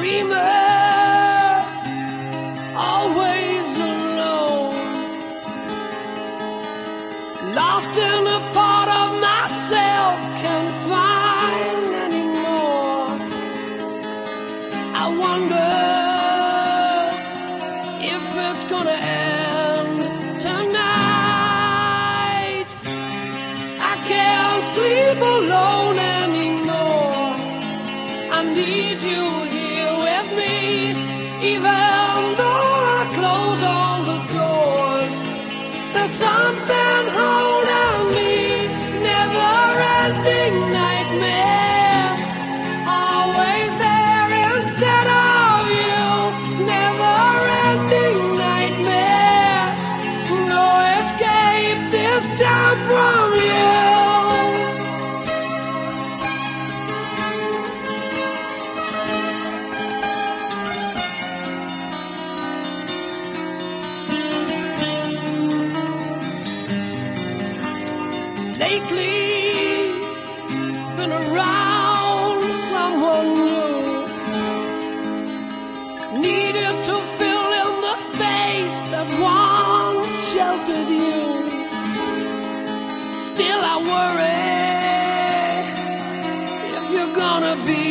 dreamer, always alone, lost in a part of myself, can't find anymore. I wonder if it's gonna end tonight. I can't sleep alone anymore. I need you here with me, even though I close all the doors. There's something holding me, never-ending nightmare, always there instead of you. Never-ending nightmare, no escape this time from you. Lately, been around someone new, needed to fill in the space that once sheltered you. Still I worry if you're gonna be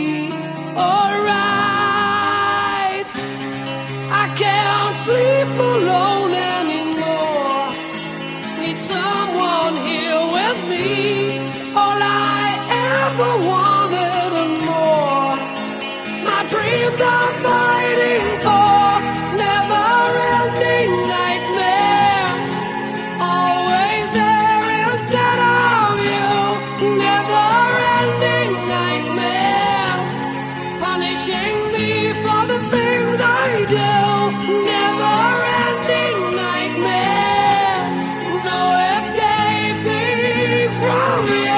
alright. I can't sleep alone anymore, need someone here with me, all I ever wanted and more. My dreams are fighting for never-ending nightmare, always there instead of you. Never-ending nightmare, punishing me for the things I do. Never-ending nightmare, no escaping from you.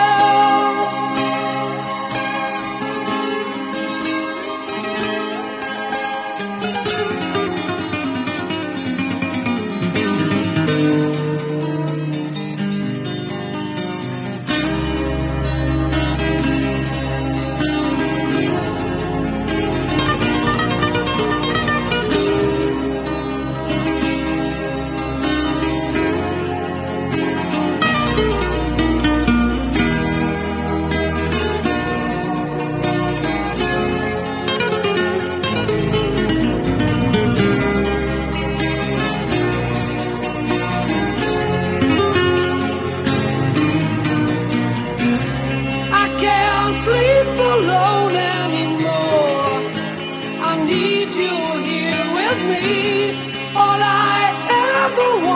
Sleep alone anymore. I need you here with me, all I ever